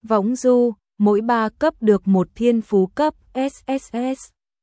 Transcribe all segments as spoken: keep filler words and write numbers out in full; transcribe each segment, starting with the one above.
Võng du, mỗi ba cấp được một thiên phú cấp ét ét ét.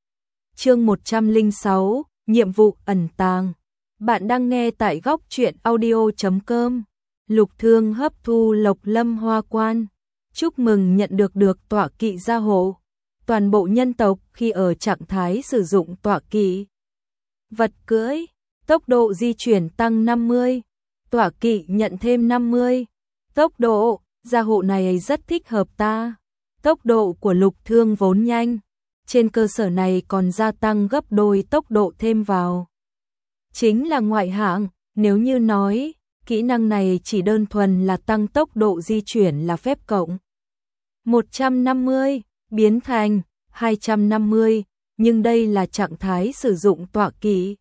Chương một trăm lẻ sáu, nhiệm vụ ẩn tàng. Bạn đang nghe tại góc truyện audio chấm com. Lục Thương hấp thu Lộc Lâm Hoa Quan. Chúc mừng nhận được được tọa kỵ gia hộ. Toàn bộ nhân tộc khi ở trạng thái sử dụng tọa kỵ. Vật cưỡi, tốc độ di chuyển tăng năm mươi. Tọa kỵ nhận thêm năm mươi. Tốc độ, gia hộ này rất thích hợp ta. Tốc độ của Lục Thương vốn nhanh. Trên cơ sở này còn gia tăng gấp đôi tốc độ thêm vào. Chính là ngoại hạng, nếu như nói, kỹ năng này chỉ đơn thuần là tăng tốc độ di chuyển là phép cộng. một trăm năm mươi, biến thành hai trăm năm mươi, nhưng đây là trạng thái sử dụng tọa kỵ.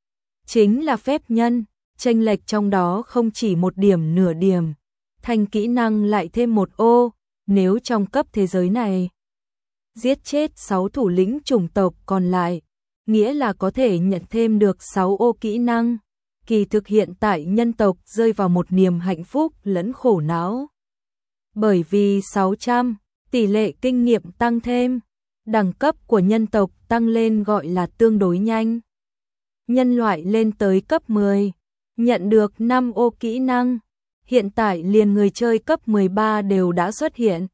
Chính là phép nhân, chênh lệch trong đó không chỉ một điểm nửa điểm. Thành kỹ năng lại thêm một ô, nếu trong cấp thế giới này giết chết sáu thủ lĩnh chủng tộc còn lại, nghĩa là có thể nhận thêm được sáu ô kỹ năng. Kỳ thực hiện tại nhân tộc rơi vào một niềm hạnh phúc lẫn khổ não. Bởi vì sáu trăm, tỷ lệ kinh nghiệm tăng thêm, đẳng cấp của nhân tộc tăng lên gọi là tương đối nhanh. Nhân loại lên tới cấp mười, nhận được năm ô kỹ năng. Hiện tại liền người chơi cấp mười ba đều đã xuất hiện.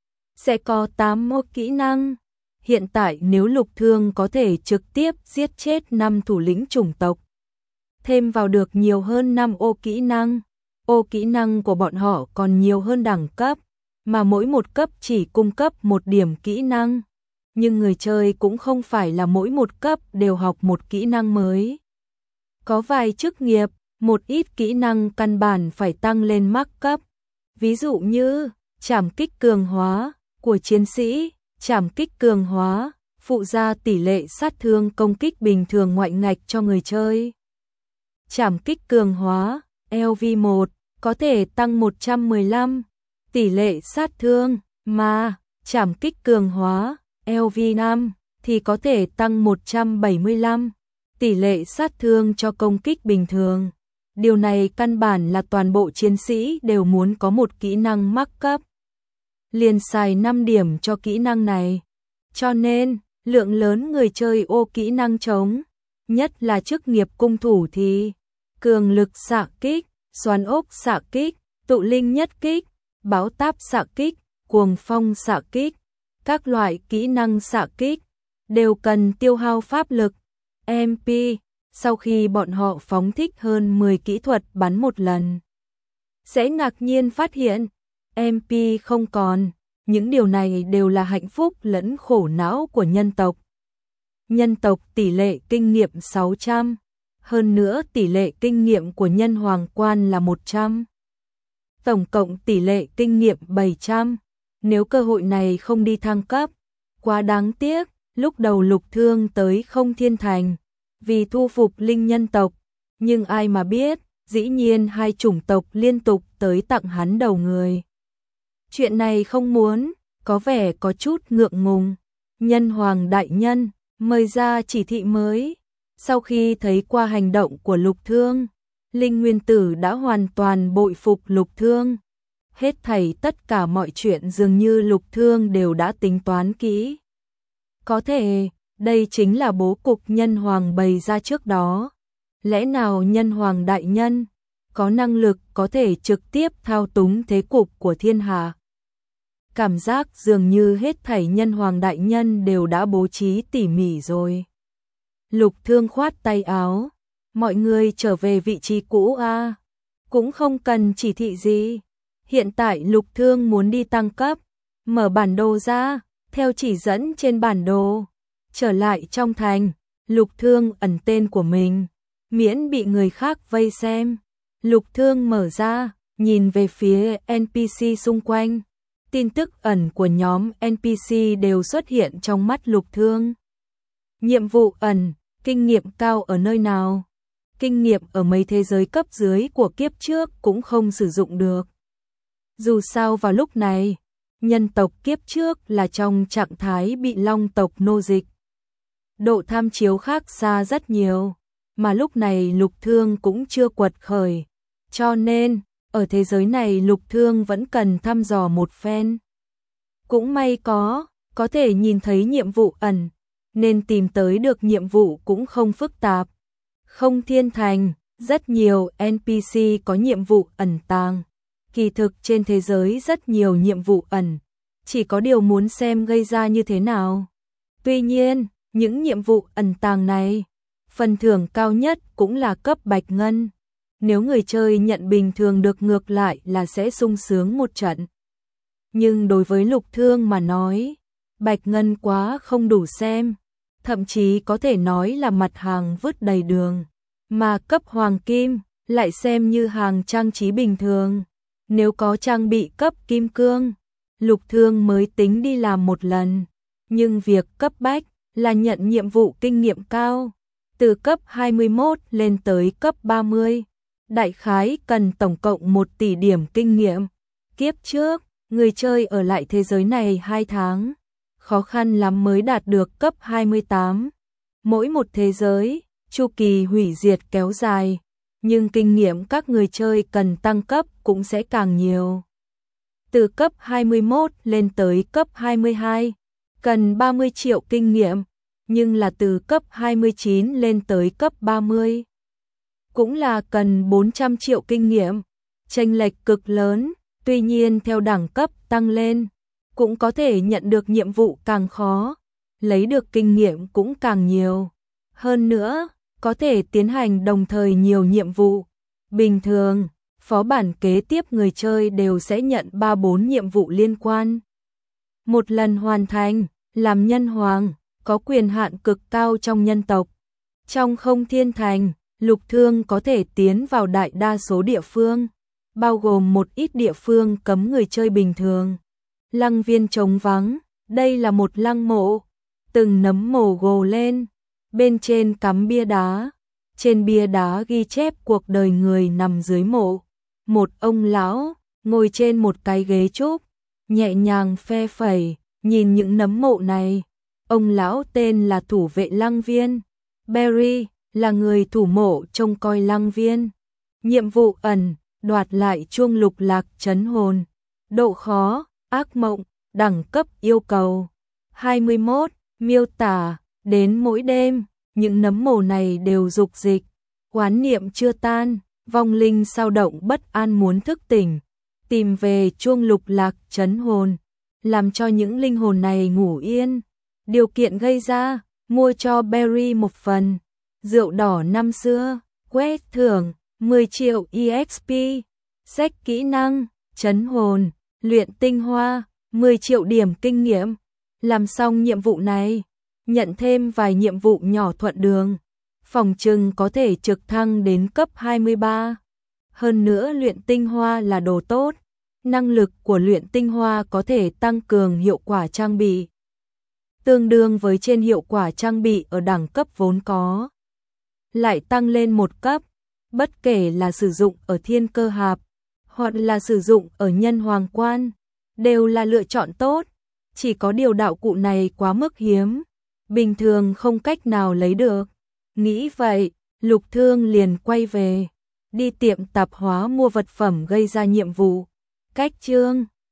Sẽ có tám ô kỹ năng. Hiện tại nếu Lục Thương có thể trực tiếp giết chết năm thủ lĩnh chủng tộc, thêm vào được nhiều hơn năm ô kỹ năng. Ô kỹ năng của bọn họ còn nhiều hơn đẳng cấp, mà mỗi một cấp chỉ cung cấp một điểm kỹ năng. Nhưng người chơi cũng không phải là mỗi một cấp đều học một kỹ năng mới. Có vài chức nghiệp, một ít kỹ năng căn bản phải tăng lên mắc cấp. Ví dụ như trảm kích cường hóa của chiến sĩ, trảm kích cường hóa, phụ gia tỷ lệ sát thương công kích bình thường ngoại ngạch cho người chơi. Trảm kích cường hóa, L V một, có thể tăng một trăm mười lăm, tỷ lệ sát thương, mà trảm kích cường hóa, L V năm, thì có thể tăng một trăm bảy mươi lăm, tỷ lệ sát thương cho công kích bình thường. Điều này căn bản là toàn bộ chiến sĩ đều muốn có một kỹ năng mắc cấp. Liền xài năm điểm cho kỹ năng này. Cho nên, lượng lớn người chơi ô kỹ năng trống, nhất là chức nghiệp cung thủ thì cường lực xạ kích, xoắn ốc xạ kích, tụ linh nhất kích, báo táp xạ kích, cuồng phong xạ kích, các loại kỹ năng xạ kích đều cần tiêu hao pháp lực. em pê, sau khi bọn họ phóng thích hơn mười kỹ thuật bắn một lần, sẽ ngạc nhiên phát hiện em pê không còn. Những điều này đều là hạnh phúc lẫn khổ não của nhân tộc. Nhân tộc tỷ lệ kinh nghiệm sáu trăm, hơn nữa tỷ lệ kinh nghiệm của nhân hoàng quan là một trăm. Tổng cộng tỷ lệ kinh nghiệm bảy trăm. Nếu cơ hội này không đi thăng cấp, quá đáng tiếc. Lúc đầu Lục Thương tới Không Thiên Thành vì thu phục linh nhân tộc, nhưng ai mà biết, dĩ nhiên hai chủng tộc liên tục tới tặng hắn đầu người. Chuyện này không muốn, có vẻ có chút ngượng ngùng. Nhân hoàng đại nhân mời ra chỉ thị mới. Sau khi thấy qua hành động của Lục Thương, Linh Nguyên Tử đã hoàn toàn bội phục Lục Thương. Hết thảy tất cả mọi chuyện dường như Lục Thương đều đã tính toán kỹ. Có thể, đây chính là bố cục nhân hoàng bày ra trước đó. Lẽ nào nhân hoàng đại nhân có năng lực có thể trực tiếp thao túng thế cục của thiên hạ? Cảm giác dường như hết thảy nhân hoàng đại nhân đều đã bố trí tỉ mỉ rồi. Lục Thương khoát tay áo, mọi người trở về vị trí cũ a, cũng không cần chỉ thị gì. Hiện tại Lục Thương muốn đi tăng cấp, mở bản đồ ra, theo chỉ dẫn trên bản đồ, trở lại trong thành. Lục Thương ẩn tên của mình, miễn bị người khác vây xem. Lục Thương mở ra, nhìn về phía en pê xê xung quanh. Tin tức ẩn của nhóm en pê xê đều xuất hiện trong mắt Lục Thương. Nhiệm vụ ẩn, kinh nghiệm cao ở nơi nào? Kinh nghiệm ở mấy thế giới cấp dưới của kiếp trước cũng không sử dụng được. Dù sao vào lúc này, nhân tộc kiếp trước là trong trạng thái bị long tộc nô dịch. Độ tham chiếu khác xa rất nhiều, mà lúc này Lục Thương cũng chưa quật khởi. Cho nên, ở thế giới này Lục Thương vẫn cần thăm dò một phen. Cũng may có, có thể nhìn thấy nhiệm vụ ẩn, nên tìm tới được nhiệm vụ cũng không phức tạp. Không Thiên Thành, rất nhiều en pê xê có nhiệm vụ ẩn tàng. Kỳ thực trên thế giới rất nhiều nhiệm vụ ẩn, chỉ có điều muốn xem gây ra như thế nào. Tuy nhiên, những nhiệm vụ ẩn tàng này, phần thưởng cao nhất cũng là cấp bạch ngân. Nếu người chơi nhận bình thường được ngược lại là sẽ sung sướng một trận. Nhưng đối với Lục Thương mà nói, bạch ngân quá không đủ xem, thậm chí có thể nói là mặt hàng vứt đầy đường. Mà cấp hoàng kim lại xem như hàng trang trí bình thường. Nếu có trang bị cấp kim cương, Lục Thương mới tính đi làm một lần. Nhưng việc cấp bách là nhận nhiệm vụ kinh nghiệm cao, từ cấp hai mươi mốt lên tới cấp ba mươi. Đại khái cần tổng cộng một tỷ điểm kinh nghiệm. Kiếp trước, người chơi ở lại thế giới này hai tháng, khó khăn lắm mới đạt được cấp hai mươi tám. Mỗi một thế giới, chu kỳ hủy diệt kéo dài, nhưng kinh nghiệm các người chơi cần tăng cấp cũng sẽ càng nhiều. Từ cấp hai mươi mốt lên tới cấp hai mươi hai, cần ba mươi triệu kinh nghiệm, nhưng là từ cấp hai mươi chín lên tới cấp ba mươi, cũng là cần bốn trăm triệu kinh nghiệm, chênh lệch cực lớn. Tuy nhiên theo đẳng cấp tăng lên, cũng có thể nhận được nhiệm vụ càng khó, lấy được kinh nghiệm cũng càng nhiều. Hơn nữa, có thể tiến hành đồng thời nhiều nhiệm vụ. Bình thường, phó bản kế tiếp người chơi đều sẽ nhận ba bốn nhiệm vụ liên quan. Một lần hoàn thành, làm nhân hoàng, có quyền hạn cực cao trong nhân tộc. Trong Không Thiên Thành, Lục Thương có thể tiến vào đại đa số địa phương, bao gồm một ít địa phương cấm người chơi bình thường. Lăng viên trống vắng, đây là một lăng mộ, từng nấm mồ gồ lên, bên trên cắm bia đá, trên bia đá ghi chép cuộc đời người nằm dưới mộ. Một ông lão ngồi trên một cái ghế trúc, nhẹ nhàng phe phẩy, nhìn những nấm mộ này. Ông lão tên là thủ vệ lăng viên, Barry là người thủ mộ trông coi lăng viên. Nhiệm vụ ẩn, đoạt lại chuông lục lạc trấn hồn. Độ khó, ác mộng, đẳng cấp yêu cầu hai mươi mốt, miêu tả, đến mỗi đêm, những nấm mồ này đều dục dịch, oán niệm chưa tan, vong linh sao động bất an muốn thức tỉnh, tìm về chuông lục lạc trấn hồn, làm cho những linh hồn này ngủ yên. Điều kiện gây ra, mua cho Barry một phần rượu đỏ năm xưa, quét thưởng mười triệu e ích pê, sách kỹ năng, trấn hồn, luyện tinh hoa, mười triệu điểm kinh nghiệm. Làm xong nhiệm vụ này, nhận thêm vài nhiệm vụ nhỏ thuận đường, phòng trừng có thể trực thăng đến cấp hai mươi ba. Hơn nữa luyện tinh hoa là đồ tốt, năng lực của luyện tinh hoa có thể tăng cường hiệu quả trang bị, tương đương với trên hiệu quả trang bị ở đẳng cấp vốn có. Lại tăng lên một cấp, bất kể là sử dụng ở thiên cơ hạp, hoặc là sử dụng ở nhân hoàng quan, đều là lựa chọn tốt. Chỉ có điều đạo cụ này quá mức hiếm, bình thường không cách nào lấy được. Nghĩ vậy, Lục Thương liền quay về, đi tiệm tạp hóa mua vật phẩm gây ra nhiệm vụ. Cách chương